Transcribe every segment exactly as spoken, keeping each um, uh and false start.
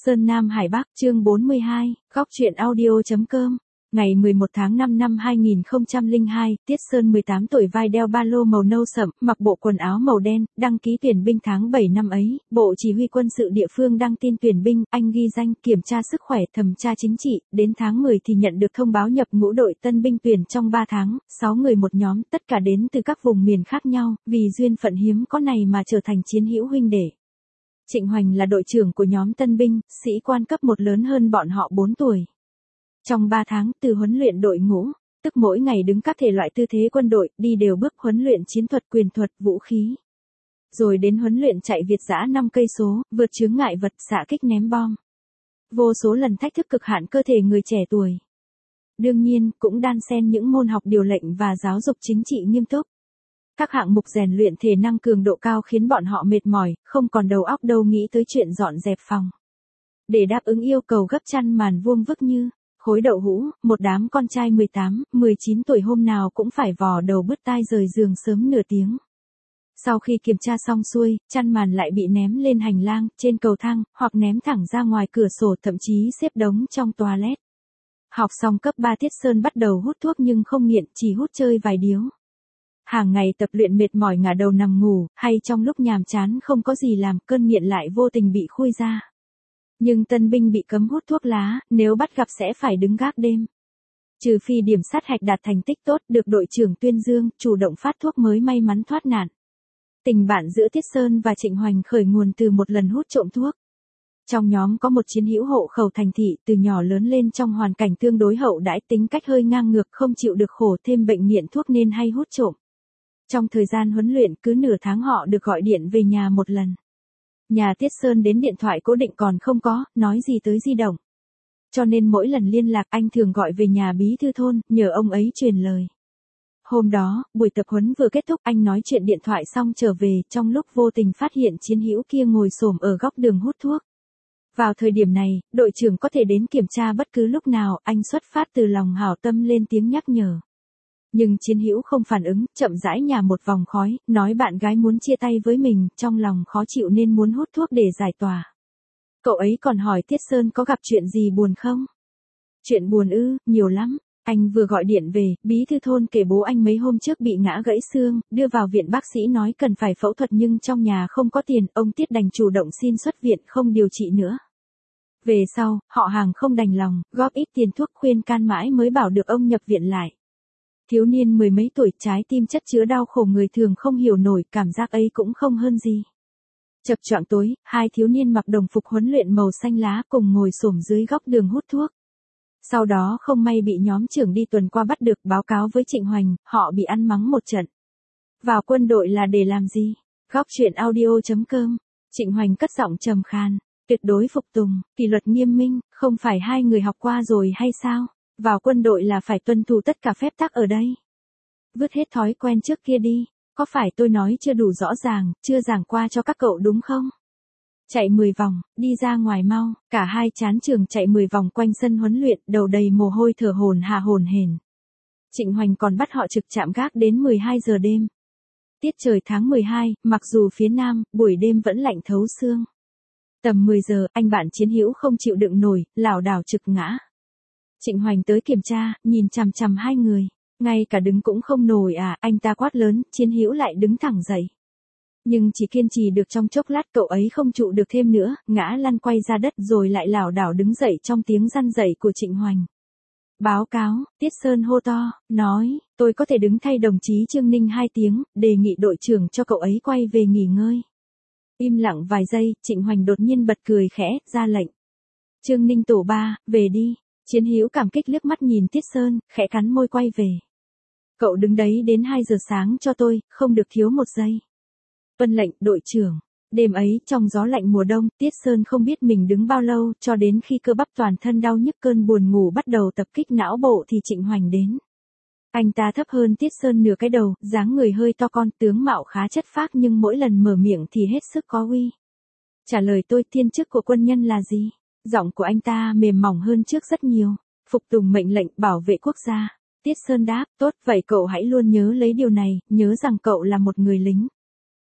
Sơn Nam Hải Bắc, chương bốn mươi hai, góc truyện audio.com. Ngày mười một tháng năm năm hai nghìn không trăm lẻ hai, Tiết Sơn mười tám tuổi, vai đeo ba lô màu nâu sậm, mặc bộ quần áo màu đen, đăng ký tuyển binh tháng bảy năm ấy. Bộ Chỉ huy quân sự địa phương đăng tin tuyển binh, anh ghi danh, kiểm tra sức khỏe, thẩm tra chính trị, đến tháng mười thì nhận được thông báo nhập ngũ đội tân binh tuyển trong ba tháng, sáu người một nhóm, tất cả đến từ các vùng miền khác nhau, vì duyên phận hiếm có này mà trở thành chiến hữu huynh đệ. Trịnh Hoành là đội trưởng của nhóm tân binh, sĩ quan cấp một lớn hơn bọn họ bốn tuổi. Trong ba tháng, từ huấn luyện đội ngũ, tức mỗi ngày đứng các thể loại tư thế quân đội, đi đều bước huấn luyện chiến thuật, quyền thuật, vũ khí. Rồi đến huấn luyện chạy việt dã năm cây số, vượt chướng ngại vật, xạ kích ném bom. Vô số lần thách thức cực hạn cơ thể người trẻ tuổi. Đương nhiên, cũng đan xen những môn học điều lệnh và giáo dục chính trị nghiêm túc. Các hạng mục rèn luyện thể năng cường độ cao khiến bọn họ mệt mỏi, không còn đầu óc đâu nghĩ tới chuyện dọn dẹp phòng. Để đáp ứng yêu cầu gấp chăn màn vuông vức như khối đậu hũ, một đám con trai mười tám, mười chín tuổi hôm nào cũng phải vò đầu bứt tai rời giường sớm nửa tiếng. Sau khi kiểm tra xong xuôi, chăn màn lại bị ném lên hành lang, trên cầu thang, hoặc ném thẳng ra ngoài cửa sổ, thậm chí xếp đống trong toilet. Học xong cấp ba, Tiết Sơn bắt đầu hút thuốc nhưng không nghiện, chỉ hút chơi vài điếu. Hàng ngày tập luyện mệt mỏi ngả đầu nằm ngủ, hay trong lúc nhàm chán không có gì làm, cơn nghiện lại vô tình bị khui ra. Nhưng tân binh bị cấm hút thuốc lá, nếu bắt gặp sẽ phải đứng gác đêm. Trừ phi điểm sát hạch đạt thành tích tốt, được đội trưởng tuyên dương, chủ động phát thuốc mới may mắn thoát nạn. Tình bạn giữa Tiết Sơn và Trịnh Hoành khởi nguồn từ một lần hút trộm thuốc. Trong nhóm có một chiến hữu hộ khẩu thành thị, từ nhỏ lớn lên trong hoàn cảnh tương đối hậu đãi, tính cách hơi ngang ngược, không chịu được khổ, thêm bệnh nghiện thuốc nên hay hút trộm. Trong thời gian huấn luyện, cứ nửa tháng họ được gọi điện về nhà một lần. Nhà Tiết Sơn đến điện thoại cố định còn không có, nói gì tới di động. Cho nên mỗi lần liên lạc anh thường gọi về nhà bí thư thôn, nhờ ông ấy truyền lời. Hôm đó, buổi tập huấn vừa kết thúc, anh nói chuyện điện thoại xong trở về, trong lúc vô tình phát hiện chiến hữu kia ngồi xổm ở góc đường hút thuốc. Vào thời điểm này, đội trưởng có thể đến kiểm tra bất cứ lúc nào, anh xuất phát từ lòng hảo tâm lên tiếng nhắc nhở. Nhưng chiến hữu không phản ứng, chậm rãi nhả một vòng khói, nói bạn gái muốn chia tay với mình, trong lòng khó chịu nên muốn hút thuốc để giải tỏa. Cậu ấy còn hỏi Tiết Sơn có gặp chuyện gì buồn không? Chuyện buồn ư, nhiều lắm. Anh vừa gọi điện về, bí thư thôn kể bố anh mấy hôm trước bị ngã gãy xương, đưa vào viện, bác sĩ nói cần phải phẫu thuật nhưng trong nhà không có tiền, ông Tiết đành chủ động xin xuất viện không điều trị nữa. Về sau, họ hàng không đành lòng, góp ít tiền thuốc khuyên can mãi mới bảo được ông nhập viện lại. Thiếu niên mười mấy tuổi, trái tim chất chứa đau khổ người thường không hiểu nổi, cảm giác ấy cũng không hơn gì. Chập choạng tối, hai thiếu niên mặc đồng phục huấn luyện màu xanh lá cùng ngồi xổm dưới góc đường hút thuốc. Sau đó không may bị nhóm trưởng đi tuần qua bắt được, báo cáo với Trịnh Hoành, họ bị ăn mắng một trận. Vào quân đội là để làm gì? Góc truyện audio.com. Trịnh Hoành cất giọng trầm khàn, tuyệt đối phục tùng, kỷ luật nghiêm minh, không phải hai người học qua rồi hay sao? Vào quân đội là phải tuân thủ tất cả phép tắc ở đây. Vứt hết thói quen trước kia đi, có phải tôi nói chưa đủ rõ ràng, chưa giảng qua cho các cậu đúng không? Chạy mười vòng, đi ra ngoài mau, cả hai chán trường chạy mười vòng quanh sân huấn luyện, đầu đầy mồ hôi thở hổn hả hổn hển. Trịnh Hoành còn bắt họ trực chạm gác đến mười hai giờ đêm. Tiết trời tháng mười hai, mặc dù phía Nam, buổi đêm vẫn lạnh thấu xương. Tầm mười giờ, anh bạn chiến hữu không chịu đựng nổi, lảo đảo trực ngã. Trịnh Hoành tới kiểm tra, nhìn chằm chằm hai người, ngay cả đứng cũng không nổi à, anh ta quát lớn, chiến hữu lại đứng thẳng dậy. Nhưng chỉ kiên trì được trong chốc lát cậu ấy không trụ được thêm nữa, ngã lăn quay ra đất rồi lại lảo đảo đứng dậy trong tiếng răn rẩy của Trịnh Hoành. Báo cáo, Tiết Sơn hô to, nói, tôi có thể đứng thay đồng chí Trương Ninh hai tiếng, đề nghị đội trưởng cho cậu ấy quay về nghỉ ngơi. Im lặng vài giây, Trịnh Hoành đột nhiên bật cười khẽ, ra lệnh. Trương Ninh tổ ba, về đi. Chiến hữu cảm kích liếc mắt nhìn Tiết Sơn, khẽ cắn môi quay về. Cậu đứng đấy đến hai giờ sáng cho tôi, không được thiếu một giây. Vâng lệnh, đội trưởng. Đêm ấy, trong gió lạnh mùa đông, Tiết Sơn không biết mình đứng bao lâu, cho đến khi cơ bắp toàn thân đau nhức, cơn buồn ngủ bắt đầu tập kích não bộ thì Trịnh Hoành đến. Anh ta thấp hơn Tiết Sơn nửa cái đầu, dáng người hơi to con, tướng mạo khá chất phác nhưng mỗi lần mở miệng thì hết sức có uy. Trả lời tôi, thiên chức của quân nhân là gì? Giọng của anh ta mềm mỏng hơn trước rất nhiều. Phục tùng mệnh lệnh, bảo vệ quốc gia. Tiết Sơn đáp, tốt, vậy cậu hãy luôn nhớ lấy điều này, nhớ rằng cậu là một người lính.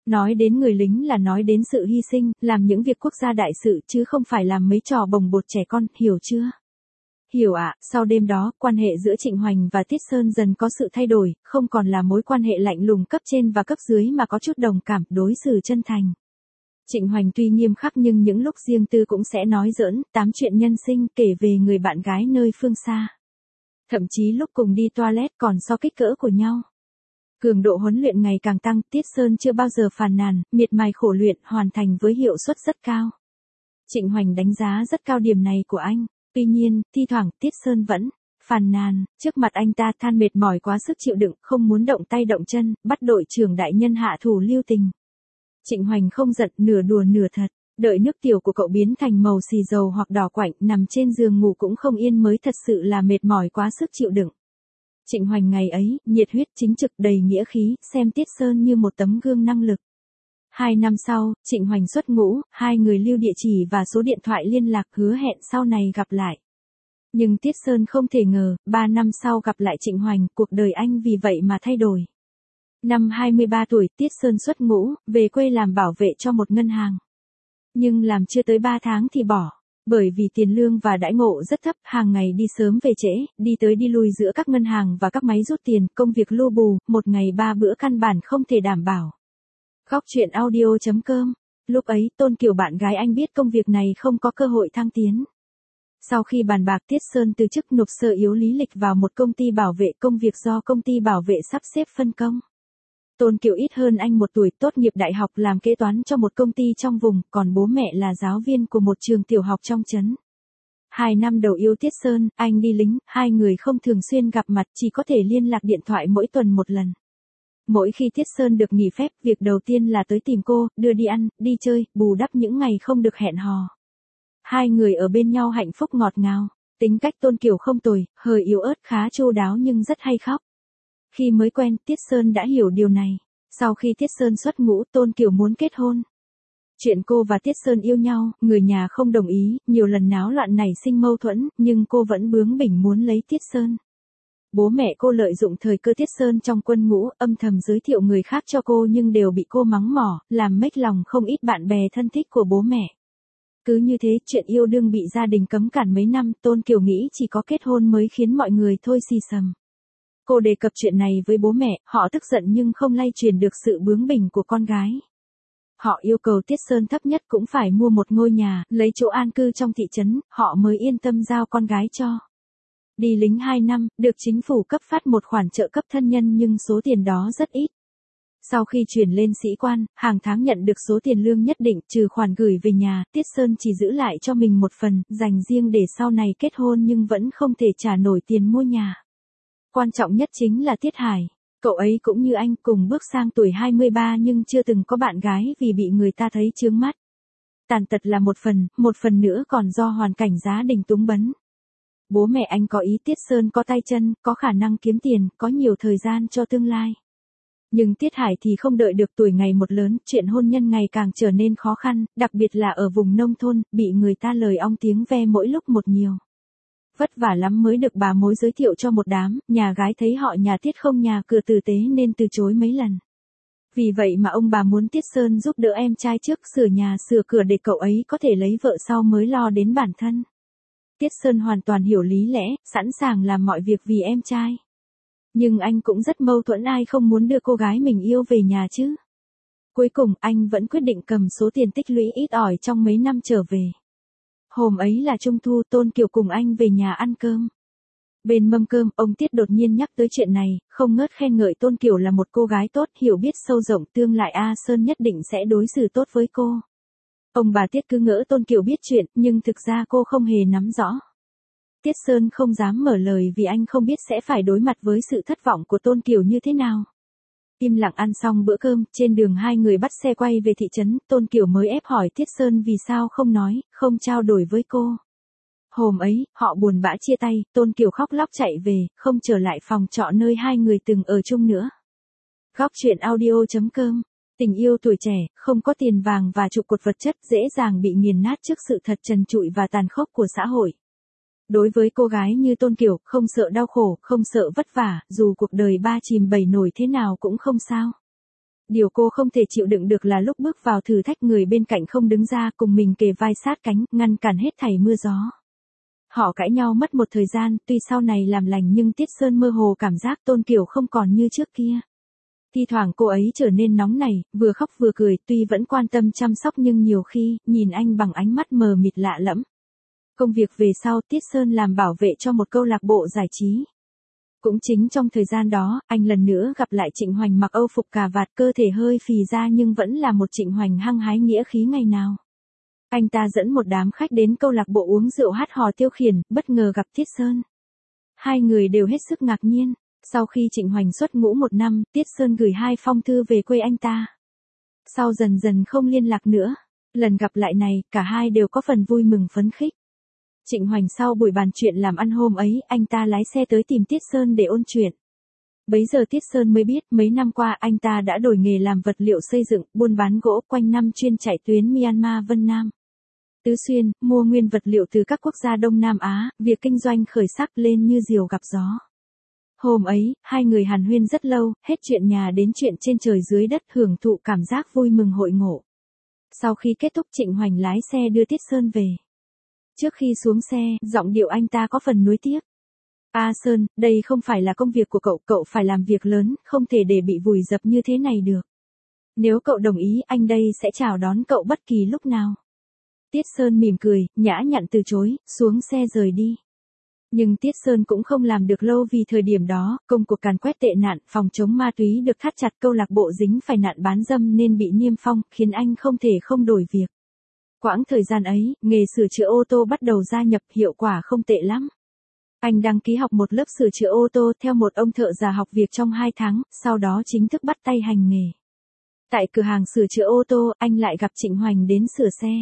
Nói đến người lính là nói đến sự hy sinh, làm những việc quốc gia đại sự chứ không phải làm mấy trò bồng bột trẻ con, hiểu chưa? Hiểu ạ, à, sau đêm đó, quan hệ giữa Trịnh Hoành và Tiết Sơn dần có sự thay đổi, không còn là mối quan hệ lạnh lùng cấp trên và cấp dưới mà có chút đồng cảm, đối xử chân thành. Trịnh Hoành tuy nghiêm khắc nhưng những lúc riêng tư cũng sẽ nói giỡn, tám chuyện nhân sinh, kể về người bạn gái nơi phương xa. Thậm chí lúc cùng đi toilet còn so kích cỡ của nhau. Cường độ huấn luyện ngày càng tăng, Tiết Sơn chưa bao giờ phàn nàn, miệt mài khổ luyện, hoàn thành với hiệu suất rất cao. Trịnh Hoành đánh giá rất cao điểm này của anh. Tuy nhiên, thi thoảng Tiết Sơn vẫn phàn nàn, trước mặt anh ta than mệt mỏi quá sức chịu đựng, không muốn động tay động chân, bắt đội trưởng đại nhân hạ thủ lưu tình. Trịnh Hoành không giận, nửa đùa nửa thật, đợi nước tiểu của cậu biến thành màu xì dầu hoặc đỏ quạnh, nằm trên giường ngủ cũng không yên mới thật sự là mệt mỏi quá sức chịu đựng. Trịnh Hoành ngày ấy, nhiệt huyết chính trực đầy nghĩa khí, xem Tiết Sơn như một tấm gương năng lực. Hai năm sau, Trịnh Hoành xuất ngũ, hai người lưu địa chỉ và số điện thoại liên lạc hứa hẹn sau này gặp lại. Nhưng Tiết Sơn không thể ngờ, ba năm sau gặp lại Trịnh Hoành, cuộc đời anh vì vậy mà thay đổi. Năm hai mươi ba tuổi, Tiết Sơn xuất ngũ, về quê làm bảo vệ cho một ngân hàng. Nhưng làm chưa tới ba tháng thì bỏ. Bởi vì tiền lương và đãi ngộ rất thấp, hàng ngày đi sớm về trễ, đi tới đi lui giữa các ngân hàng và các máy rút tiền, công việc lu bù, một ngày ba bữa căn bản không thể đảm bảo. Góc truyện audio chấm com. Lúc ấy, Tôn Kiều bạn gái anh biết công việc này không có cơ hội thăng tiến. Sau khi bàn bạc, Tiết Sơn từ chức nộp sơ yếu lý lịch vào một công ty bảo vệ, công việc do công ty bảo vệ sắp xếp phân công. Tôn Kiều ít hơn anh một tuổi, tốt nghiệp đại học làm kế toán cho một công ty trong vùng, còn bố mẹ là giáo viên của một trường tiểu học trong trấn. Hai năm đầu yêu Tiết Sơn, anh đi lính, hai người không thường xuyên gặp mặt, chỉ có thể liên lạc điện thoại mỗi tuần một lần. Mỗi khi Tiết Sơn được nghỉ phép, việc đầu tiên là tới tìm cô, đưa đi ăn, đi chơi, bù đắp những ngày không được hẹn hò. Hai người ở bên nhau hạnh phúc ngọt ngào, tính cách Tôn Kiều không tồi, hơi yếu ớt khá chu đáo nhưng rất hay khóc. Khi mới quen, Tiết Sơn đã hiểu điều này. Sau khi Tiết Sơn xuất ngũ, Tôn Kiều muốn kết hôn. Chuyện cô và Tiết Sơn yêu nhau, người nhà không đồng ý, nhiều lần náo loạn nảy sinh mâu thuẫn, nhưng cô vẫn bướng bỉnh muốn lấy Tiết Sơn. Bố mẹ cô lợi dụng thời cơ Tiết Sơn trong quân ngũ, âm thầm giới thiệu người khác cho cô nhưng đều bị cô mắng mỏ, làm mếch lòng không ít bạn bè thân thích của bố mẹ. Cứ như thế, chuyện yêu đương bị gia đình cấm cản mấy năm, Tôn Kiều nghĩ chỉ có kết hôn mới khiến mọi người thôi xì xầm. Cô đề cập chuyện này với bố mẹ, họ tức giận nhưng không lay truyền được sự bướng bỉnh của con gái. Họ yêu cầu Tiết Sơn thấp nhất cũng phải mua một ngôi nhà, lấy chỗ an cư trong thị trấn, họ mới yên tâm giao con gái cho. Đi lính hai năm, được chính phủ cấp phát một khoản trợ cấp thân nhân nhưng số tiền đó rất ít. Sau khi chuyển lên sĩ quan, hàng tháng nhận được số tiền lương nhất định trừ khoản gửi về nhà, Tiết Sơn chỉ giữ lại cho mình một phần, dành riêng để sau này kết hôn nhưng vẫn không thể trả nổi tiền mua nhà. Quan trọng nhất chính là Tiết Hải. Cậu ấy cũng như anh cùng bước sang tuổi hai mươi ba nhưng chưa từng có bạn gái vì bị người ta thấy chướng mắt. Tàn tật là một phần, một phần nữa còn do hoàn cảnh gia đình túng bấn. Bố mẹ anh có ý Tiết Sơn có tay chân, có khả năng kiếm tiền, có nhiều thời gian cho tương lai. Nhưng Tiết Hải thì không đợi được tuổi ngày một lớn, chuyện hôn nhân ngày càng trở nên khó khăn, đặc biệt là ở vùng nông thôn, bị người ta lời ong tiếng ve mỗi lúc một nhiều. Vất vả lắm mới được bà mối giới thiệu cho một đám, nhà gái thấy họ nhà Tiết không nhà cửa tử tế nên từ chối mấy lần. Vì vậy mà ông bà muốn Tiết Sơn giúp đỡ em trai trước sửa nhà sửa cửa để cậu ấy có thể lấy vợ sau mới lo đến bản thân. Tiết Sơn hoàn toàn hiểu lý lẽ, sẵn sàng làm mọi việc vì em trai. Nhưng anh cũng rất mâu thuẫn, ai không muốn đưa cô gái mình yêu về nhà chứ. Cuối cùng anh vẫn quyết định cầm số tiền tích lũy ít ỏi trong mấy năm trở về. Hôm ấy là Trung thu, Tôn Kiều cùng anh về nhà ăn cơm. Bên mâm cơm, ông Tiết đột nhiên nhắc tới chuyện này, không ngớt khen ngợi Tôn Kiều là một cô gái tốt, hiểu biết sâu rộng, tương lai A Sơn nhất định sẽ đối xử tốt với cô. Ông bà Tiết cứ ngỡ Tôn Kiều biết chuyện, nhưng thực ra cô không hề nắm rõ. Tiết Sơn không dám mở lời vì anh không biết sẽ phải đối mặt với sự thất vọng của Tôn Kiều như thế nào. Im lặng ăn xong bữa cơm, trên đường hai người bắt xe quay về thị trấn, Tôn Kiều mới ép hỏi Tiết Sơn vì sao không nói, không trao đổi với cô. Hôm ấy, họ buồn bã chia tay, Tôn Kiều khóc lóc chạy về, không trở lại phòng trọ nơi hai người từng ở chung nữa. Góc truyện audio chấm com. Tình yêu tuổi trẻ, không có tiền vàng và trụ cột vật chất, dễ dàng bị nghiền nát trước sự thật trần trụi và tàn khốc của xã hội. Đối với cô gái như Tôn Kiều, không sợ đau khổ, không sợ vất vả, dù cuộc đời ba chìm bảy nổi thế nào cũng không sao. Điều cô không thể chịu đựng được là lúc bước vào thử thách người bên cạnh không đứng ra cùng mình kề vai sát cánh, ngăn cản hết thảy mưa gió. Họ cãi nhau mất một thời gian, tuy sau này làm lành nhưng Tiết Sơn mơ hồ cảm giác Tôn Kiều không còn như trước kia. Thi thoảng cô ấy trở nên nóng nảy, vừa khóc vừa cười, tuy vẫn quan tâm chăm sóc nhưng nhiều khi, nhìn anh bằng ánh mắt mờ mịt lạ lẫm. Công việc về sau, Tiết Sơn làm bảo vệ cho một câu lạc bộ giải trí. Cũng chính trong thời gian đó, anh lần nữa gặp lại Trịnh Hoành mặc âu phục cà vạt, cơ thể hơi phì ra nhưng vẫn là một Trịnh Hoành hăng hái nghĩa khí ngày nào. Anh ta dẫn một đám khách đến câu lạc bộ uống rượu hát hò tiêu khiển, bất ngờ gặp Tiết Sơn. Hai người đều hết sức ngạc nhiên. Sau khi Trịnh Hoành xuất ngũ một năm, Tiết Sơn gửi hai phong thư về quê anh ta. Sau dần dần không liên lạc nữa. Lần gặp lại này, cả hai đều có phần vui mừng phấn khích. Trịnh Hoành sau buổi bàn chuyện làm ăn hôm ấy, anh ta lái xe tới tìm Tiết Sơn để ôn chuyện. Bấy giờ Tiết Sơn mới biết mấy năm qua anh ta đã đổi nghề làm vật liệu xây dựng, buôn bán gỗ, quanh năm chuyên chạy tuyến Myanmar Vân Nam. Tứ Xuyên, mua nguyên vật liệu từ các quốc gia Đông Nam Á, việc kinh doanh khởi sắc lên như diều gặp gió. Hôm ấy, hai người hàn huyên rất lâu, hết chuyện nhà đến chuyện trên trời dưới đất, hưởng thụ cảm giác vui mừng hội ngộ. Sau khi kết thúc, Trịnh Hoành lái xe đưa Tiết Sơn về. Trước khi xuống xe, giọng điệu anh ta có phần nuối tiếc. A Sơn, đây không phải là công việc của cậu, cậu phải làm việc lớn, không thể để bị vùi dập như thế này được. Nếu cậu đồng ý, anh đây sẽ chào đón cậu bất kỳ lúc nào. Tiết Sơn mỉm cười, nhã nhặn từ chối, xuống xe rời đi. Nhưng Tiết Sơn cũng không làm được lâu vì thời điểm đó, công cuộc càn quét tệ nạn, phòng chống ma túy được thắt chặt, câu lạc bộ dính phải nạn bán dâm nên bị niêm phong, khiến anh không thể không đổi việc. Quãng thời gian ấy, nghề sửa chữa ô tô bắt đầu gia nhập, hiệu quả không tệ lắm. Anh đăng ký học một lớp sửa chữa ô tô theo một ông thợ già học việc trong hai tháng, sau đó chính thức bắt tay hành nghề. Tại cửa hàng sửa chữa ô tô, anh lại gặp Trịnh Hoành đến sửa xe.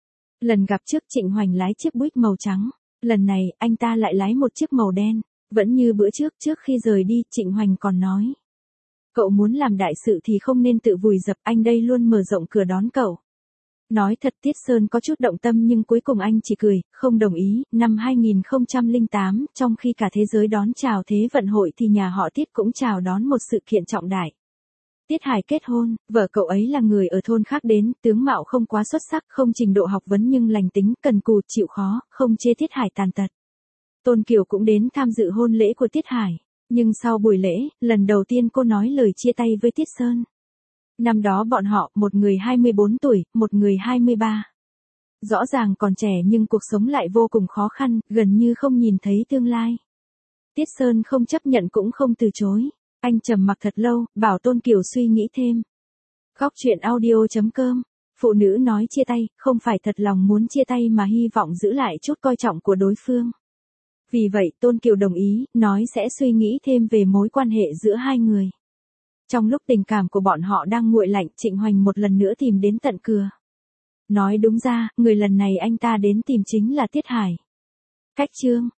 Lần gặp trước Trịnh Hoành lái chiếc Buick màu trắng, lần này anh ta lại lái một chiếc màu đen, vẫn như bữa trước. Trước khi rời đi, Trịnh Hoành còn nói: cậu muốn làm đại sự thì không nên tự vùi dập, anh đây luôn mở rộng cửa đón cậu. Nói thật, Tiết Sơn có chút động tâm nhưng cuối cùng anh chỉ cười, không đồng ý. Năm hai nghìn không trăm lẻ tám, trong khi cả thế giới đón chào Thế vận hội thì nhà họ Tiết cũng chào đón một sự kiện trọng đại. Tiết Hải kết hôn, vợ cậu ấy là người ở thôn khác đến, tướng mạo không quá xuất sắc, không trình độ học vấn nhưng lành tính, cần cù, chịu khó, không chê Tiết Hải tàn tật. Tôn Kiều cũng đến tham dự hôn lễ của Tiết Hải, nhưng sau buổi lễ, lần đầu tiên cô nói lời chia tay với Tiết Sơn. Năm đó bọn họ, một người hai mươi bốn tuổi, một người hai mươi ba. Rõ ràng còn trẻ nhưng cuộc sống lại vô cùng khó khăn, gần như không nhìn thấy tương lai. Tiết Sơn không chấp nhận cũng không từ chối. Anh trầm mặc thật lâu, bảo Tôn Kiều suy nghĩ thêm. Góc truyện audio chấm com. Phụ nữ nói chia tay, không phải thật lòng muốn chia tay mà hy vọng giữ lại chút coi trọng của đối phương. Vì vậy Tôn Kiều đồng ý, nói sẽ suy nghĩ thêm về mối quan hệ giữa hai người. Trong lúc tình cảm của bọn họ đang nguội lạnh, Trịnh Hoành một lần nữa tìm đến tận cửa. Nói đúng ra, người lần này anh ta đến tìm chính là Tiết Hải. Cách chương